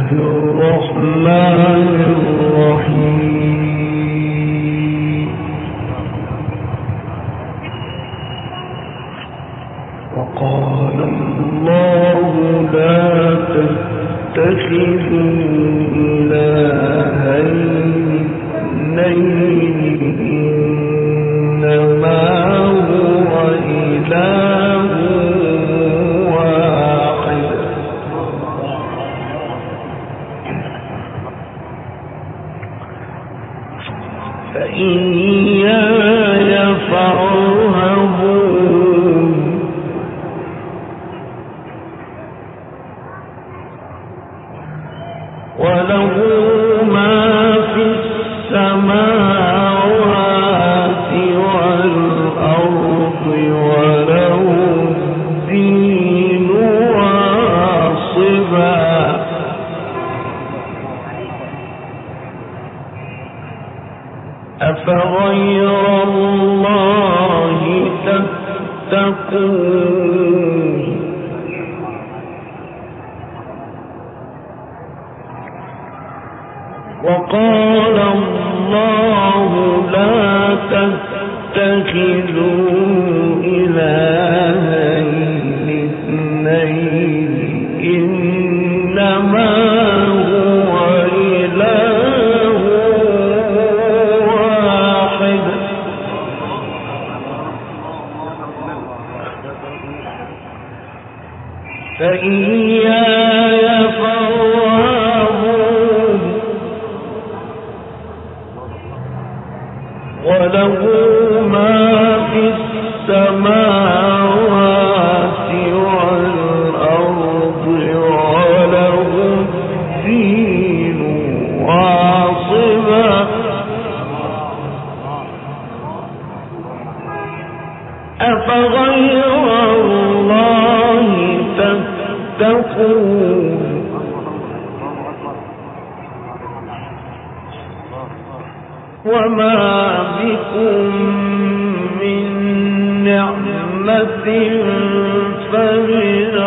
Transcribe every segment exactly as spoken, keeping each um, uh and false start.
الرحمن الرحيم. وقال الله لا تتخذوا إلهين اثنين إنما هو إله واحد فإياي فارهبون. وله ما في السماوات والأرض وله الدين واصبا. أفغير الله تتقون. وقال الله لا تتخذوا إلهين اثنين إنما هو إله واحد فإياي فارهبون. وله ما في السماوات والأرض وله الدين واصبا. أفغير الله تتقون. وما بكم من نعمة فمن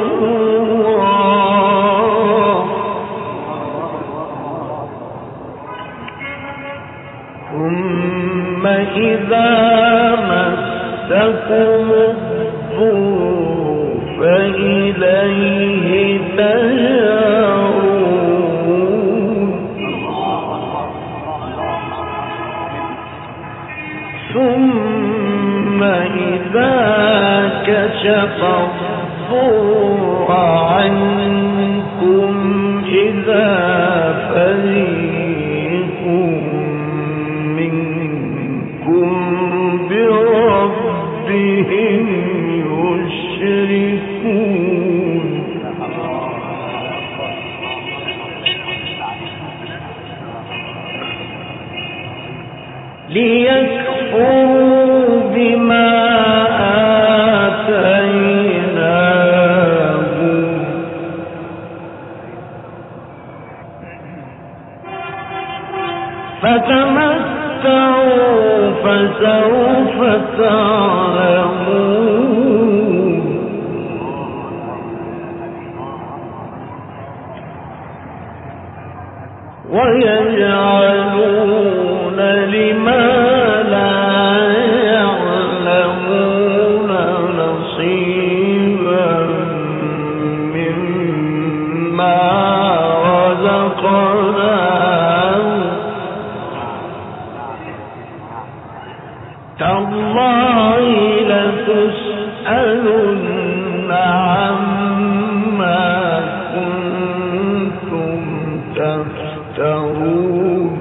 الله ثم إذا مسكم الضر فإليه تجارون. ثم إذا كشف الضر عنكم إذا فريق منكم بربهم يشركون. ليكفروا بما آتيناهم فتمتعوا فسوف تعلمون. ويجعلون لما لا يعلمون نصيبا مما رزقناهم. تالله لتسألن عما كنتم تفترون.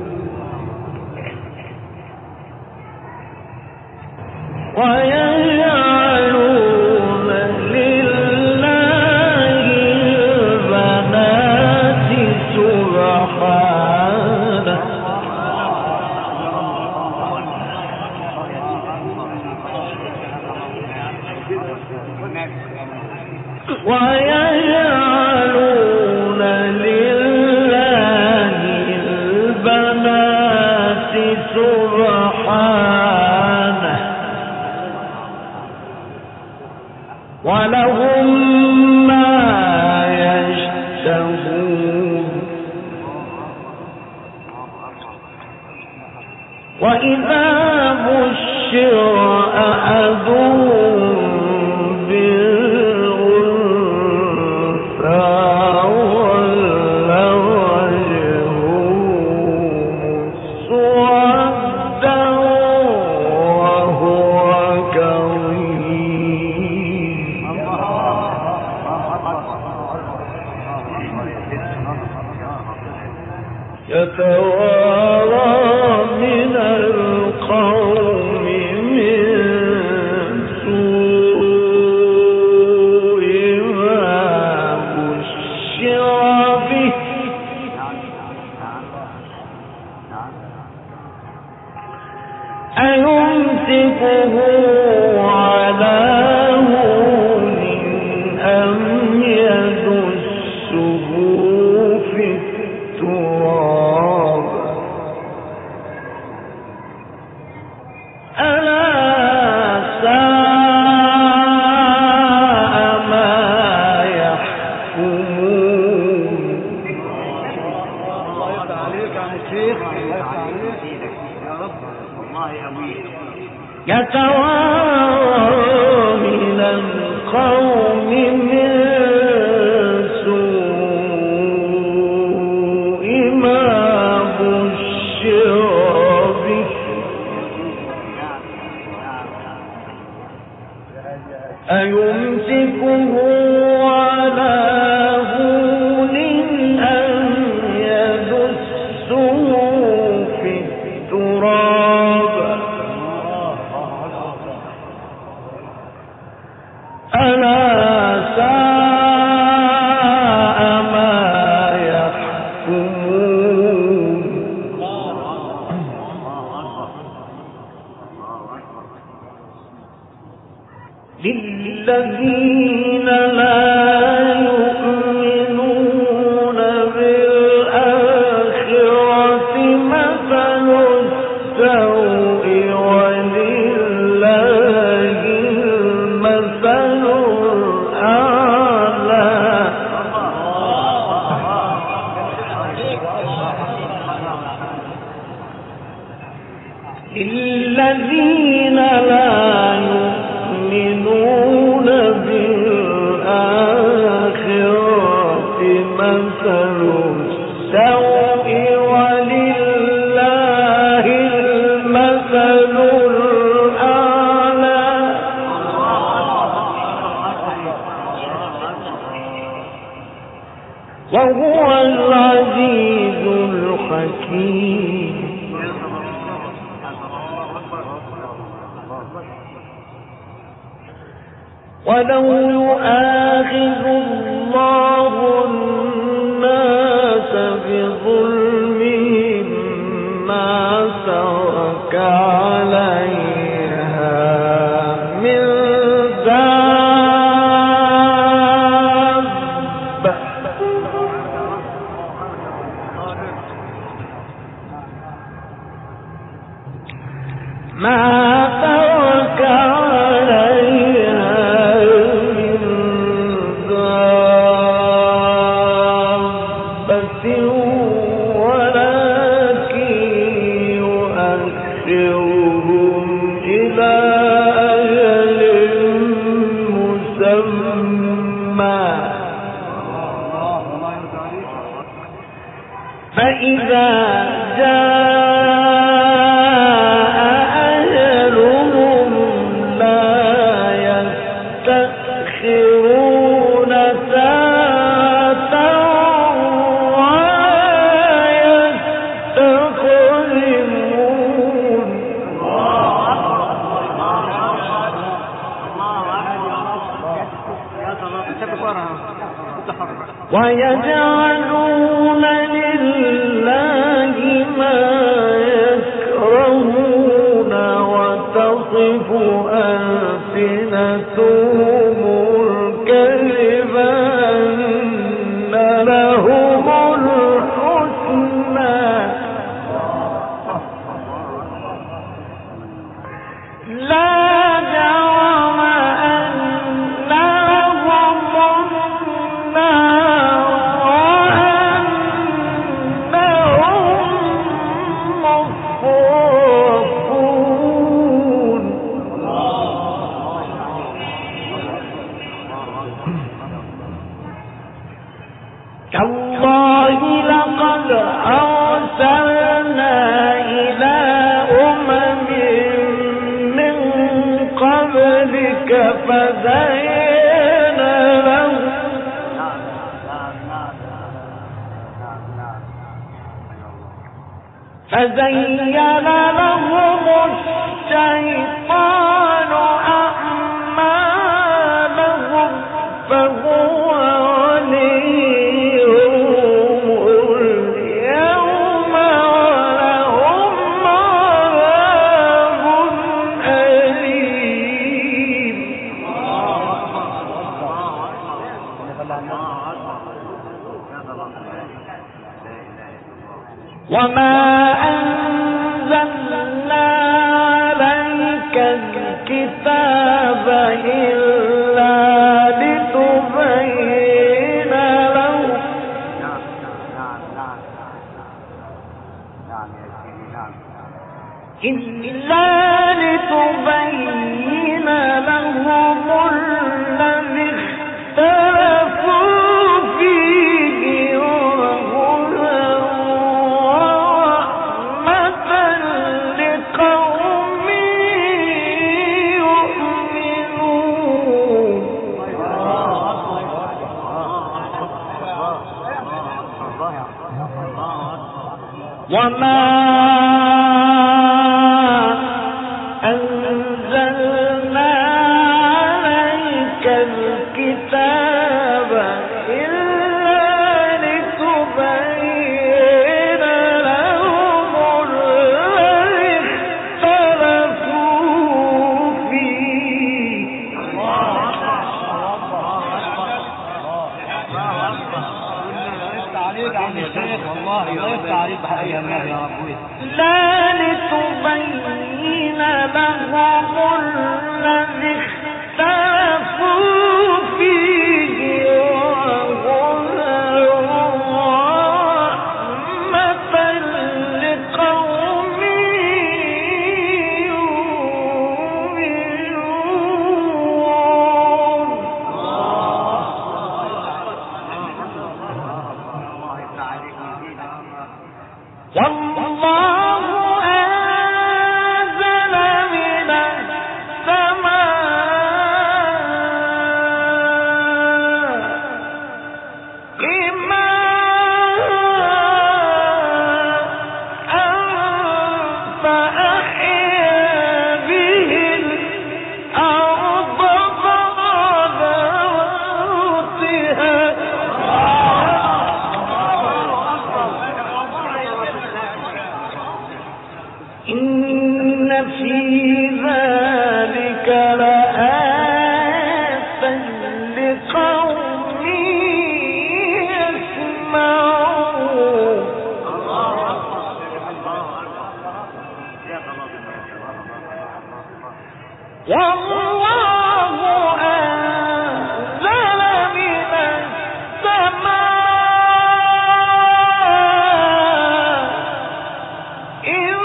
ويجعلون لله البنات سبحانه ويجعلون لله فإذا بشر أحدهم بالأنثى ظل وجهه مسودا وهو كظيم يتوارى من القوم من سوء ما بشر به أيمسكه على هون أم يدسه في التراب ألا ساء ما يحكمون. الله يفتح عليك عن الشيخ، الله يفتح عليك يا رب، والله أمين. يتوارى من القوم من سوء ما بشر به أيمسكه على هون أم يدسه في التراب ألا ساء ما يحكمون. للذين لا يؤمنون بالآخرة مثل السوء ولله المثل الأعلى. للذين لا يؤمنون بالآخرة مثل السوء ولله المثل الأعلى وهو العزيز الحكيم. ولو يؤاخذ الله الناس بظلمهم ما ترك عليها من دابة ما ترك عليها من دابة ولكن يؤخرهم إلى أجل مسمى فإذا جاء أجلهم لا يستأخرون ساعة ولا يستقدمون. ويجعلون لله ما يكرهون وتصف ألسنتهم الكذب أن لهم الحسنى لا جرم أن لهم النار وأنهم مفرطون. تالله لقد أرسلنا إلى أمم من قبلك فزين لهم فزين لهم الشيطان أعمالهم فهو وليهم اليوم ولهم عذاب أليم. وما أنزلنا عليك الكتاب إلا لتبين لهم إلا لتبين لهم الذي اختلفوا فيه وهدى ورحمة لقوم يؤمنون. وما أنزلنا عليك الكتاب إلا لتبين لهم الذي اختلفوا فيه. والله يفتح عليك بحقيقة يا رب. لا لتبين لهم الذي اختلفوا فيه وهدى ورحمة لقوم يؤمنون. والله أنزل من السماء ماء فأحيا به الأرض بعد موتها. إن في ذلك لآية لقوم يسمعون. والله أنزل من السماء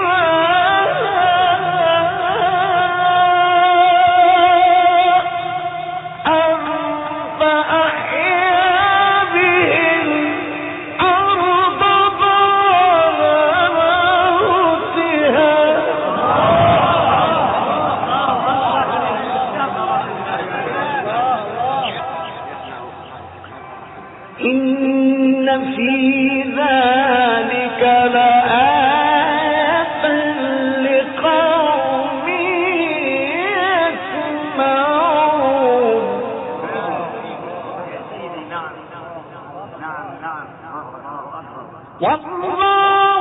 إن في ذلك لآية لقوم يسمعون. والله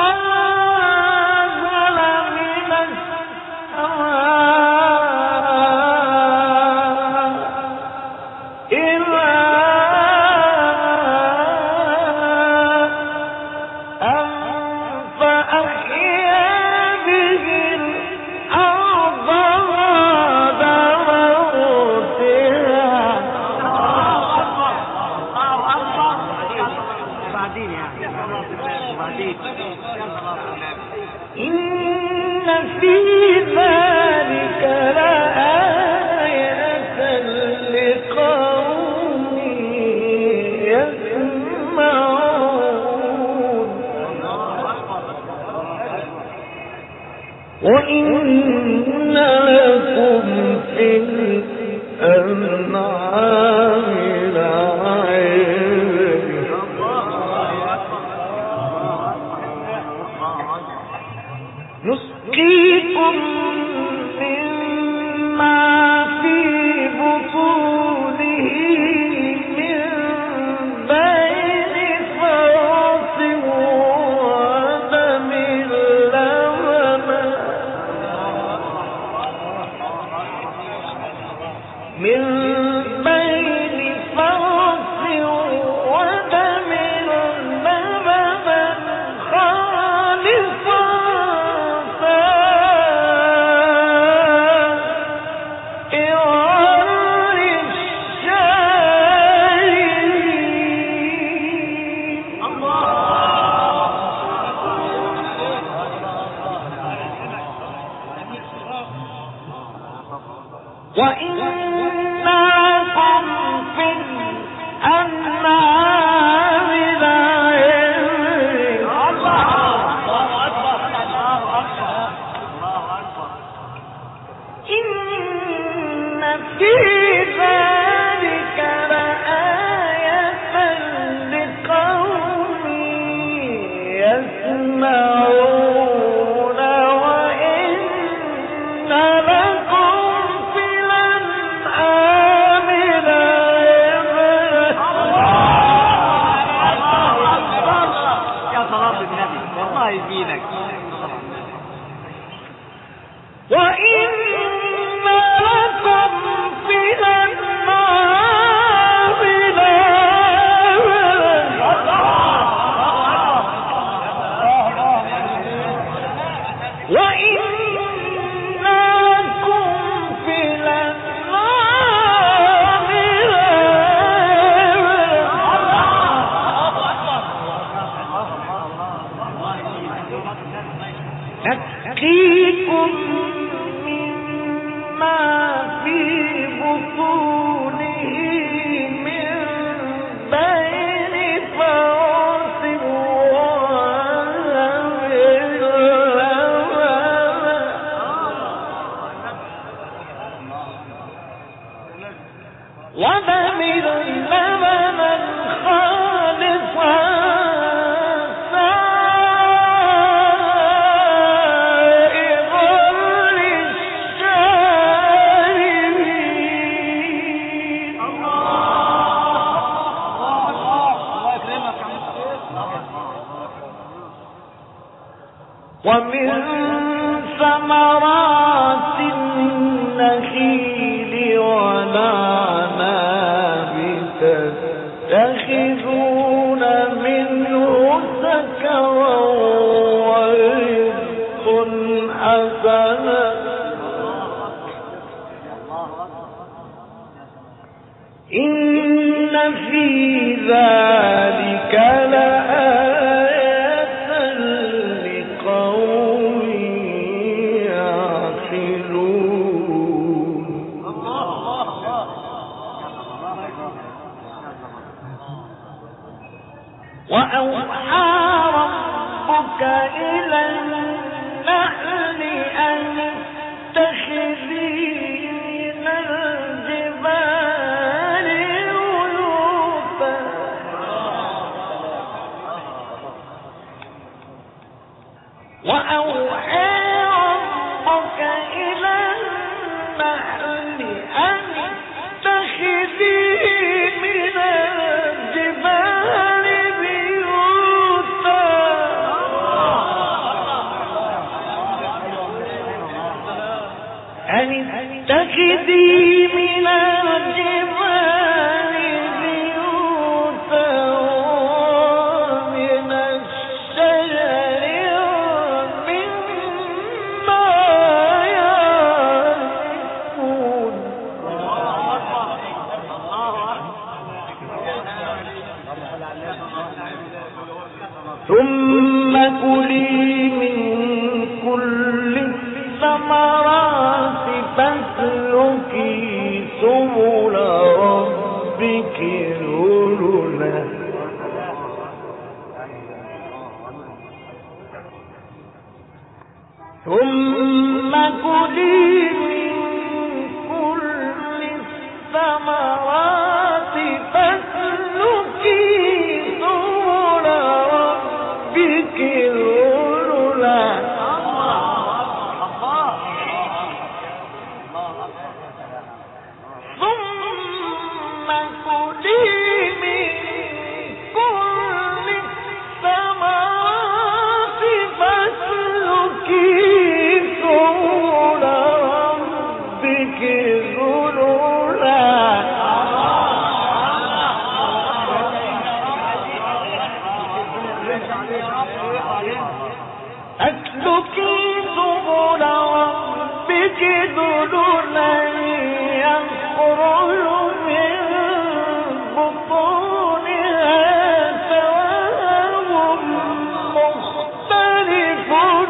أنزل من إن في ذلك لآية لقوم يسمعون. وإن لكم في الأنعام لعبرة نسقيكم مما في بطونه من بين فرث ودم لبنا من بين فرث ودم لبنا خالصا وإن لكم في الأنعام لعبرة إن في ذلك لآية لقوم يسمعون وإن لكم يزيدك وإن لكم في الأنعام وإن لكم في الأنعام نسقيكم مما في بطونه من بين فرث ودم لبنا خالصا ومن ثمرات النخيل والأعناب تتخذون منه سكرا ورزقا حسنا إن في ذلك لآية لقوم يعقلون وأوحى ربك إلى النحل أن اتخذي من الجبال بيوتا وأوحى ربك إلى النحل أن اتخذي من الجبال بيوتا أن اتخذي من الجبال بيوتا ومن الشجر ومما يعرفون ثم كلي من كل الثمرات فاسلكي سبل ربك ذللا ثم أسلكي سبل ربك ذللا يخرج من بطونها شراب مختلف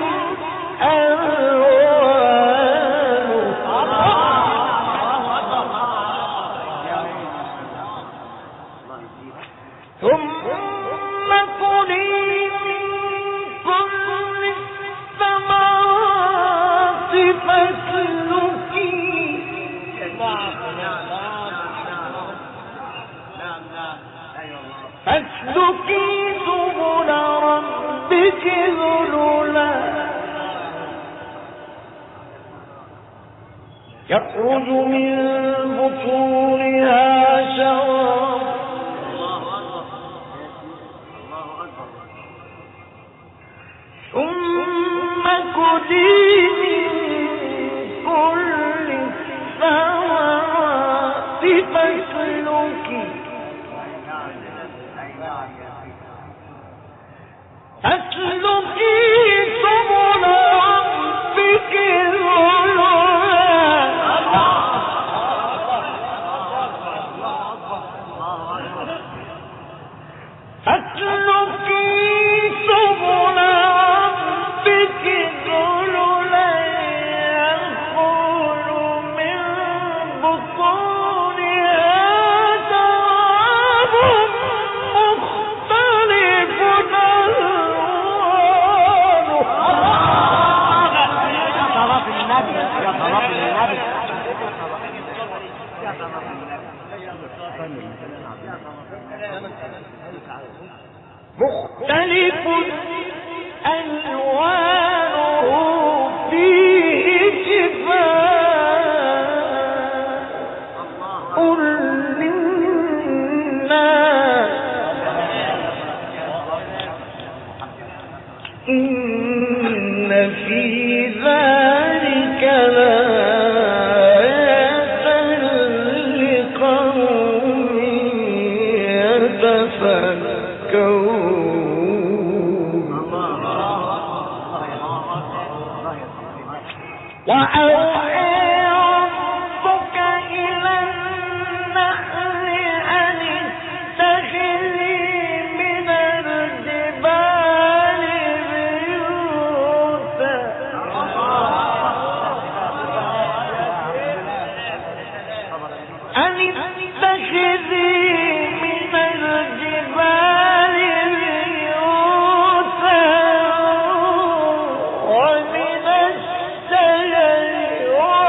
ألوانه ثم كلي من كل الثمرات فاسلكي فاسلكي سبل ربك ذللا يخرج من بطونها شراب ثم كلي من كل الثمرات فاسلكي فاسلكي سبل ربك ذللا فاسلكي سبل ربك ذللا يخرج من بطونها شراب مختلف ألوانه مختلف ألوانه فيه شفاء للناس إن في ذلك لآية لقوم يتفكرون وأوحى ربك إلى النحل أن اتخذي من الجبال بيوتا أن اتخذي من الجبال بيوتا ومن الشجر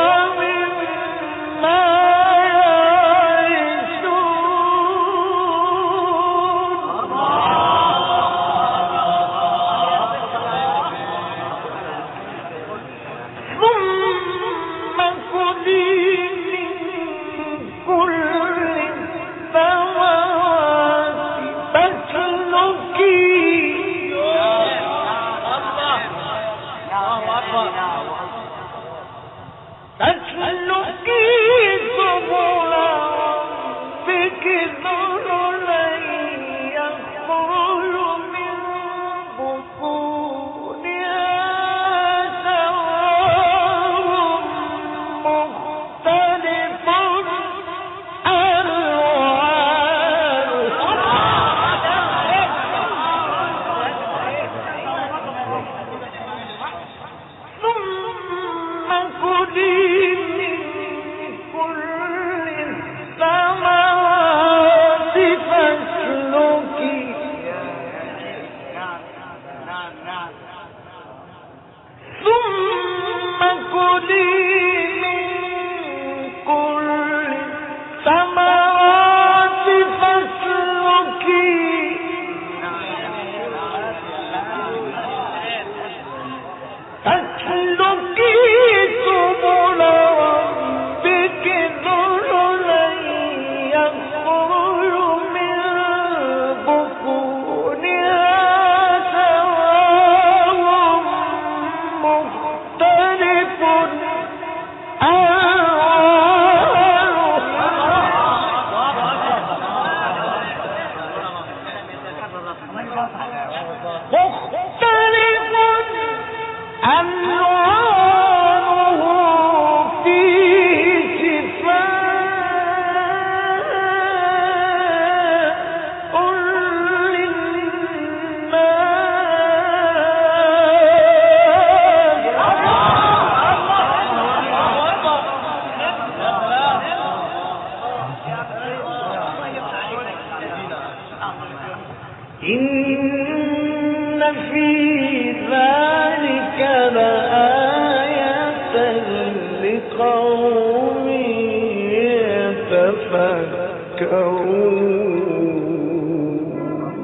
مختلف ألوانه فيه شفاء للناس. إن في ذلك لآية لقوم يتفكرون.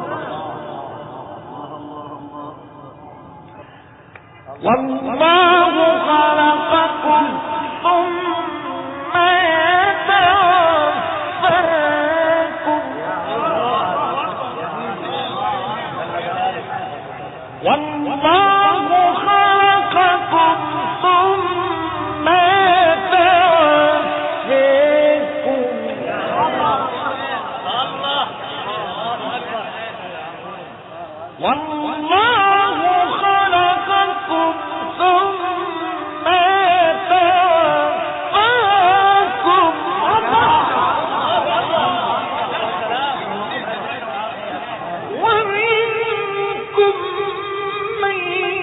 والله خلقكم ثم يتوفاكم والله خلقكم ثم يتوفاكم والله خلقكم ثم يتوفاكم ومنكم من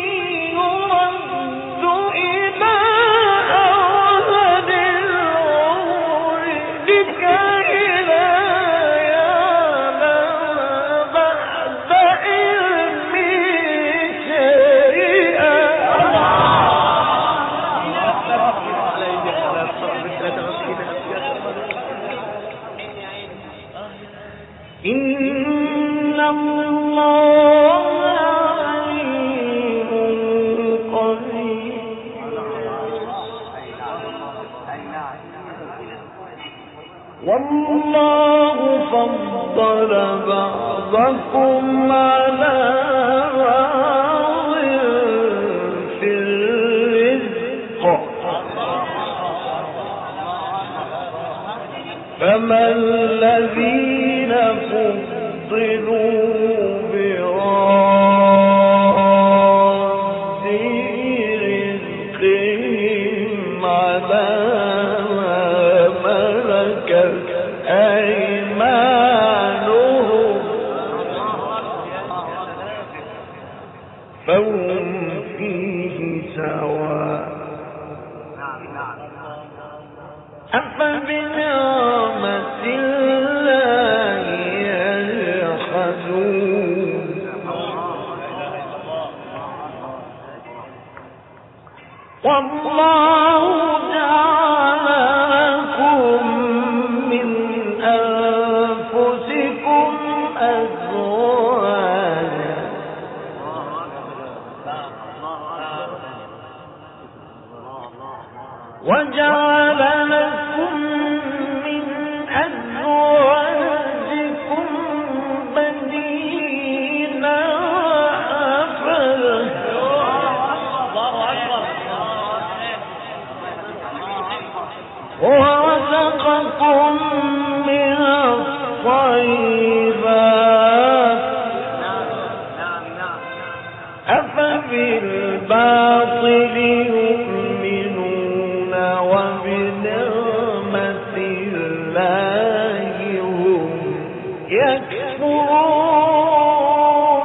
يرد إلى أرذل العمر لكي لا يعلم بعد علم شيئا. إن الله عليم قدير. والله فضل بعضكم على بعض في الرزق فما الذين فضلوا براد رزقهم على ما ملكت أيمانهم فهم فيه سواء. أفبنعمة الله يجحدون. والله جعل لكم من أنفسكم أزواجا وجعل لكم من أزواجكم بنين ورزقكم من الطيبات أفبالباطل يؤمنون وبنعمة الله هم يكفرون.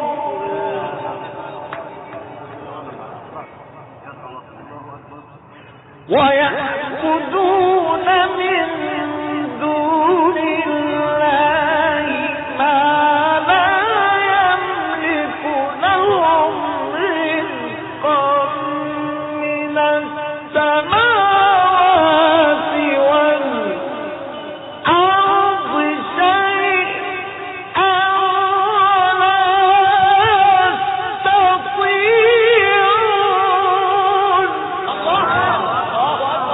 ويعبدون من دون الله ما لا يملك لهم رزقا من السماوات والأرض شيئا لا يستطيعون.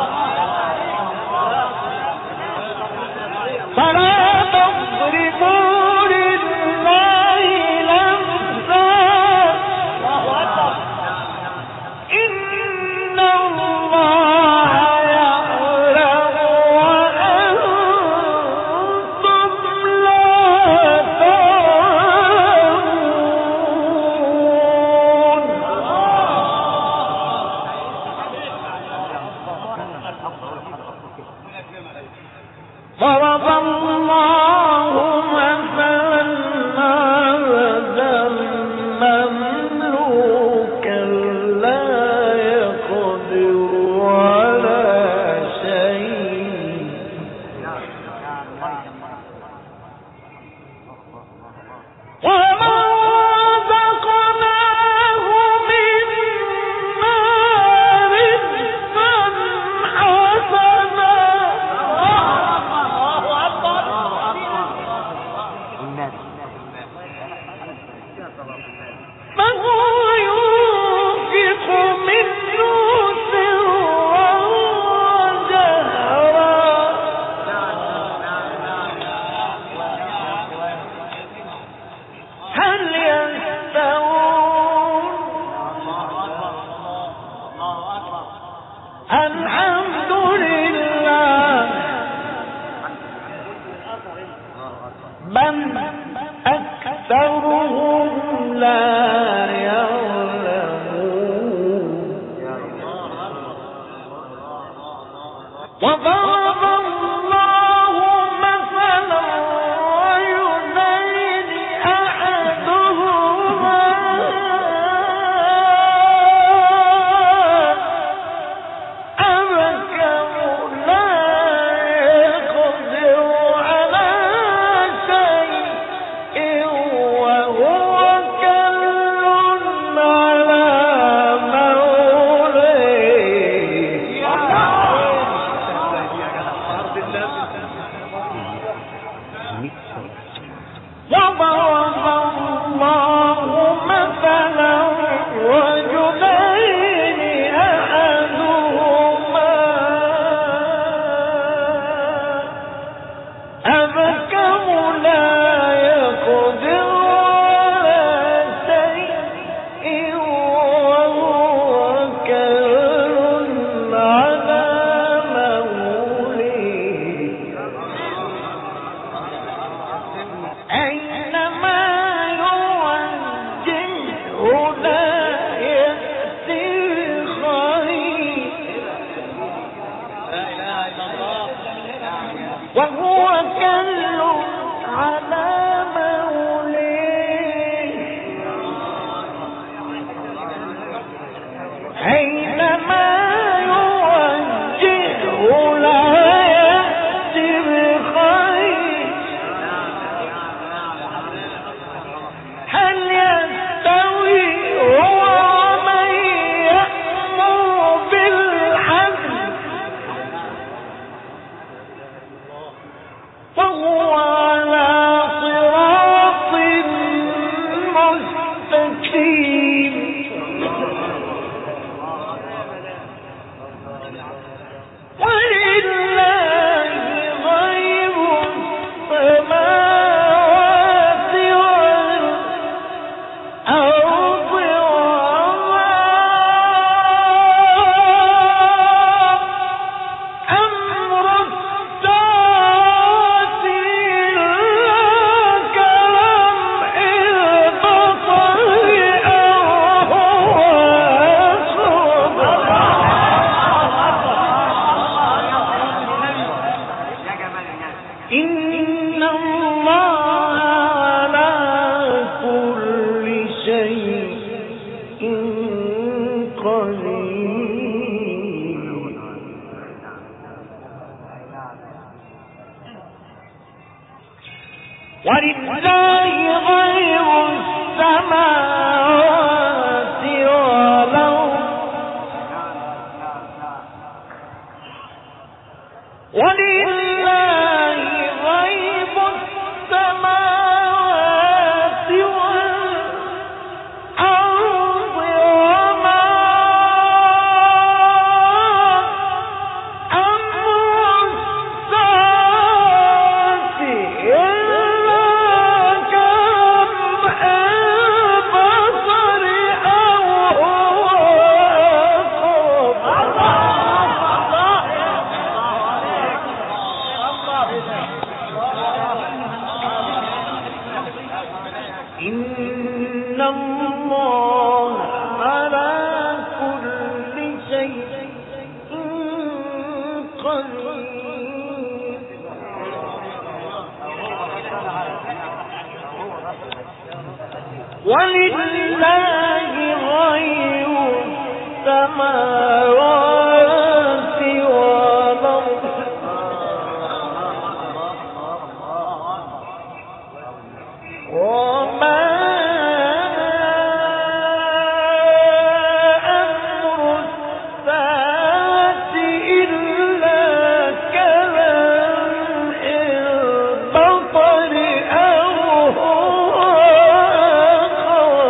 البطر أو هو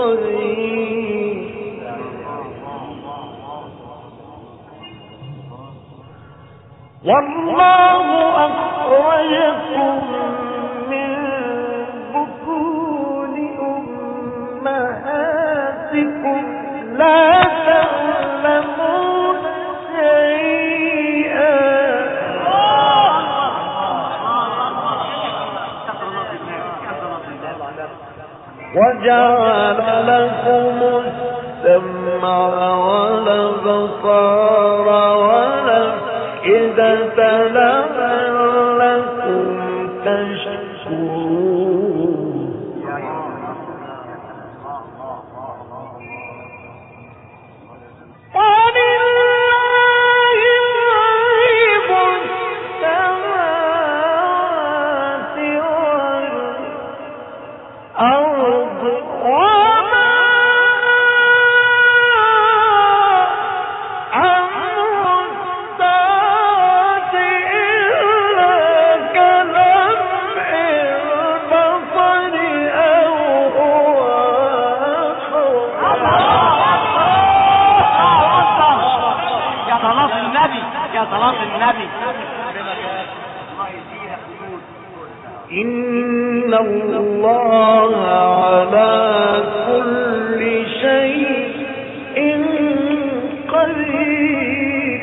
قريب والله أخرجكم من بطون أمهاتكم لا تعلمون شيئا وجعل لكم السمع والأبصار والأفئدة لعلكم تشكرون ولله غيب السماوات والأرض وما أمر الساعة إلا كلمح البصر أو هو يا صلاة النبي يا صلاة النبي. إن الله على كل شيء قدير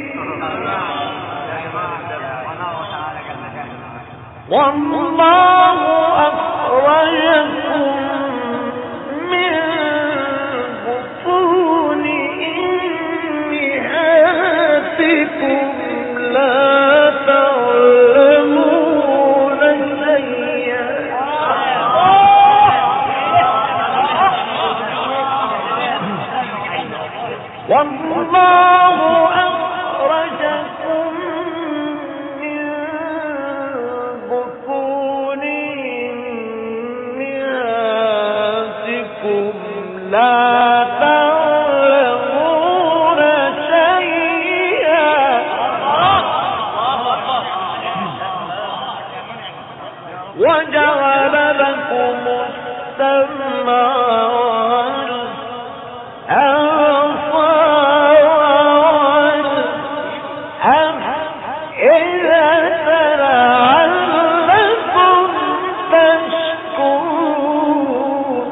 والله أخرجكم من بطون أمهاتكم لا تعلمون شيئا والله أخرجكم من بطون أمهاتكم لا تعلمون شيئا وجعل لكم السمع والأبصار والأفئدة لعلكم تشكرون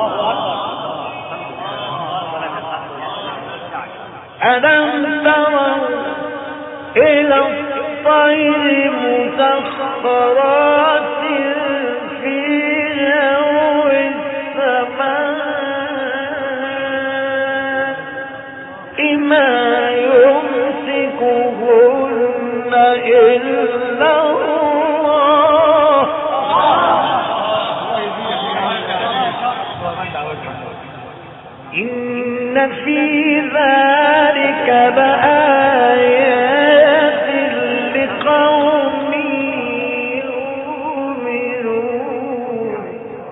ألم تروا إلى الطير مسخرات في جو السماء ما يمسكهن إلا الله إن في ذلك لآيات لقوم يؤمنون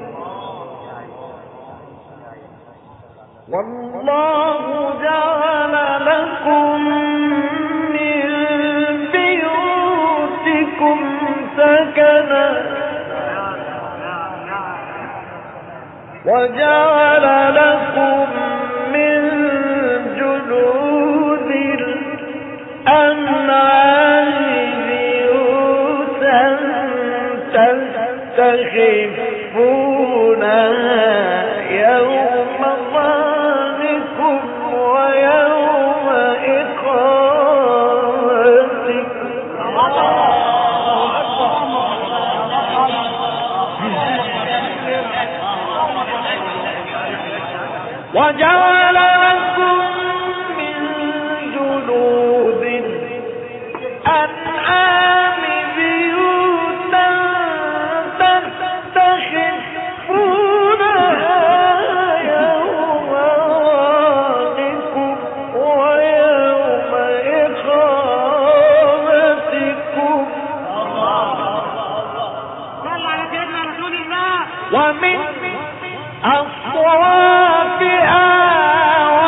والله جعل لكم من بيوتكم سكنا وجعل لكم من جلود الأنعام بيوتا تستخفونها يوم ظهركم ويوم إقامتكم وجعل لكم من جلود الأنعام بيوتا تستخفونها يوم ظهركم ويوم إقامتكم صل على سيدنا رسول الله. ومن أصواتها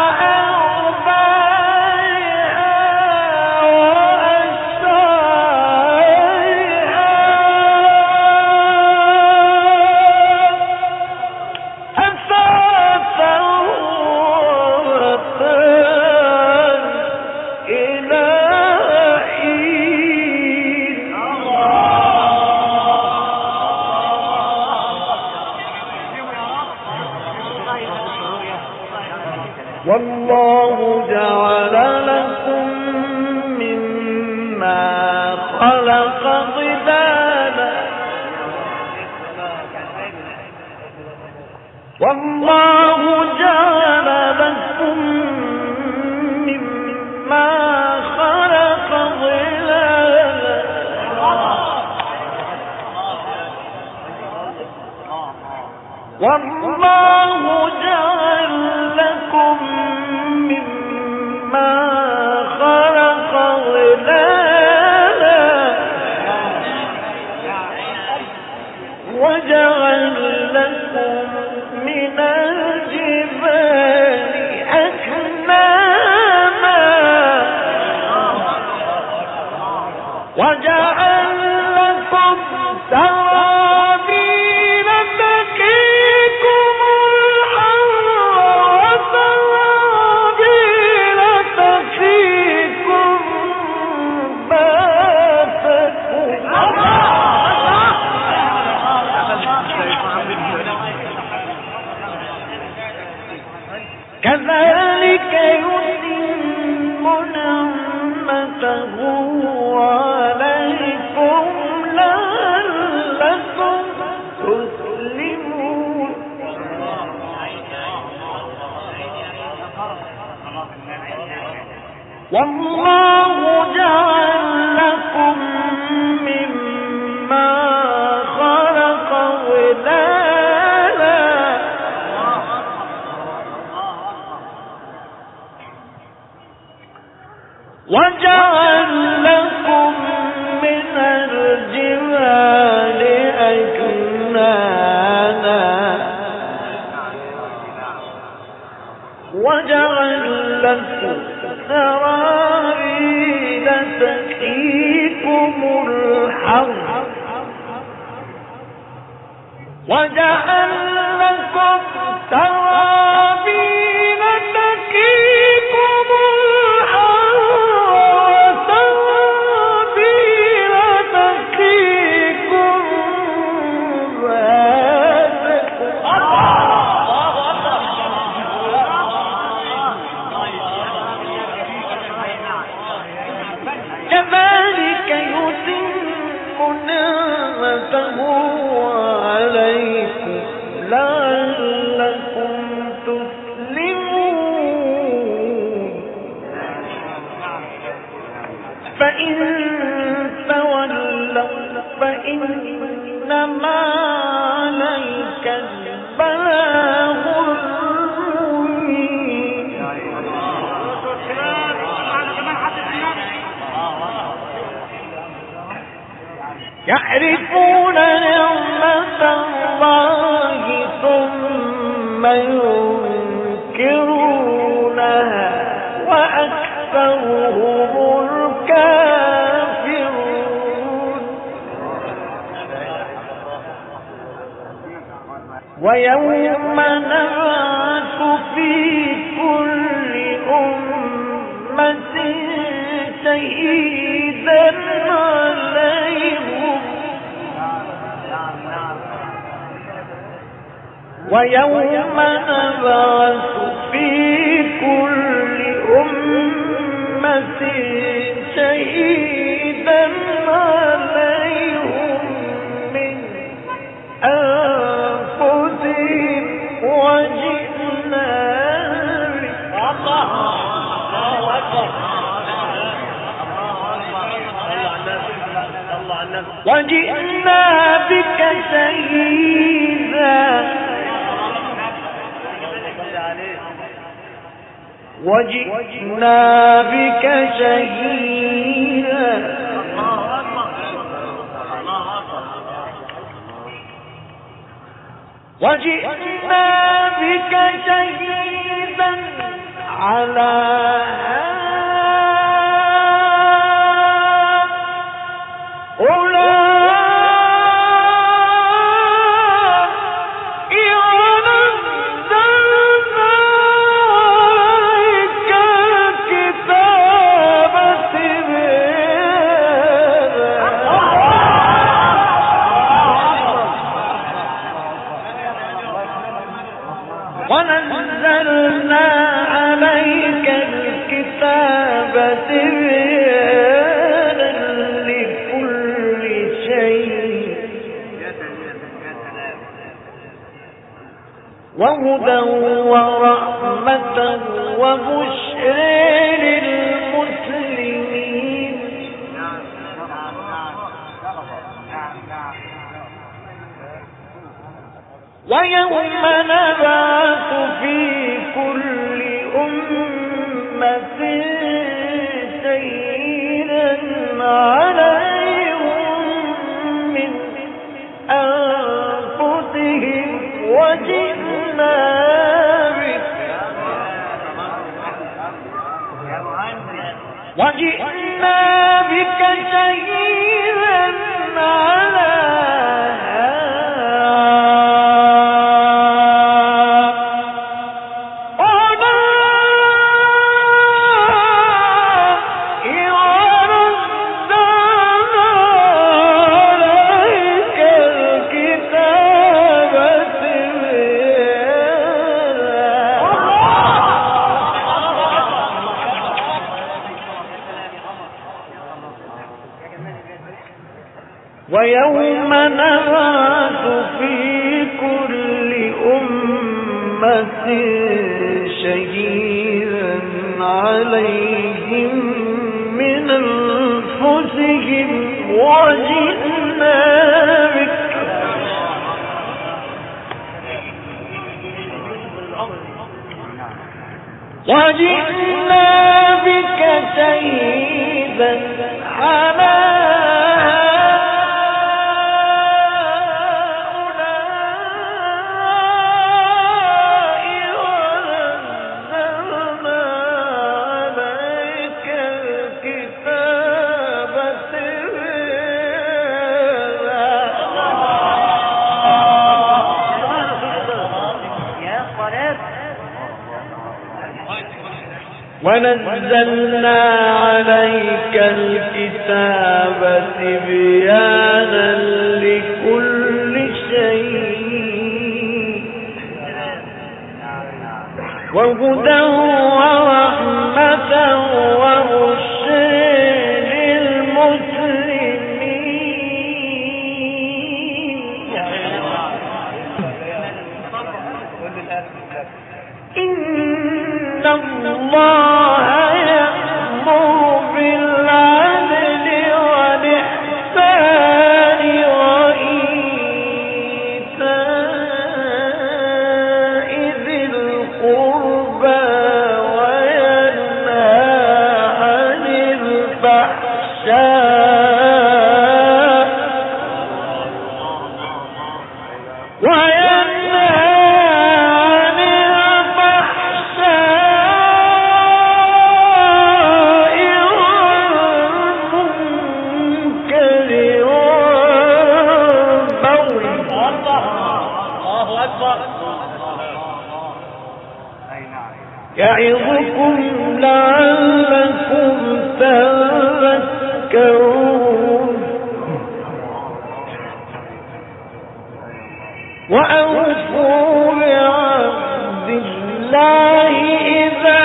والله جعل لكم مما خلق ظلالا والله جعل لكم مما خلق ظلالا والله جعل لكم مما خلق ظلالا وجعل لكم من الجبال أكناما وجعل لكم سرابيل تقيكم الحر وسرابيل تقيكم باسكم كذلك يتم نعمته عليكم لعلكم تسلمون والله جعل لكم مما خلق ظلالا وجعل لكم من الجبال أكنانا وجعل لكم سرابيل تقيكم الحر وجعل لكم سرابيل تقيكم الحر وسرابيل تقيكم كذلك يتم نعمته عليكم لعلكم تسلمون فإن تولوا فإنما عليك البلاغ المبين يعرفون نعمة الله ثم ينكرونها وأكثرهم الكافرون ويوم نبعث في كل أمة شهيدا عليهم ويوم نبعث في كل أمة شهيدا عليهم من أنفسهم وجئنا وجئنا بك شهيدا وجئنا بك شهيدا وجئنا بك شهيدا على ونزلنا على وهدى ورحمة وبشر للمسلمين ويوم نبعث في كل أمة سيدا عليهم من أنفسهم وجئنا بك وجئنا بك شهيدا على ويوم نبعث في كل أمة شهيدا عليهم من أنفسهم وجئنا بك وجئنا بك شهيدا على ونزلنا عليك الكتاب تبيانا لكل شيء وهدى ورحمة وبشر للمسلمين إن الله يأمر بالعدل والإحسان وإيتاء ذي القربى وينهى عن الفحشاء وينهى يعظكم لعلكم تذكرون وأوفوا بعهد الله إذا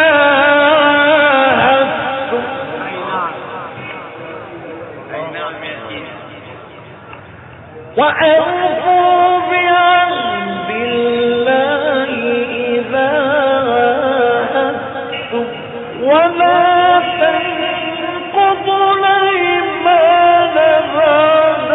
عاهدتم وأوفوا بعهد الله إذا ولا تنقضوا الأيمان بعد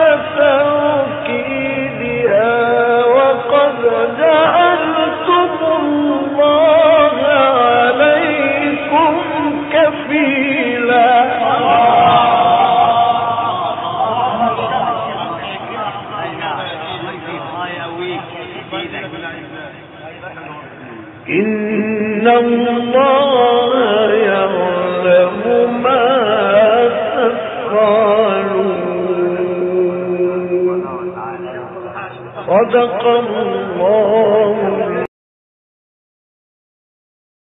توكيدها وقد جعلتم الله عليكم كفيلا إن الله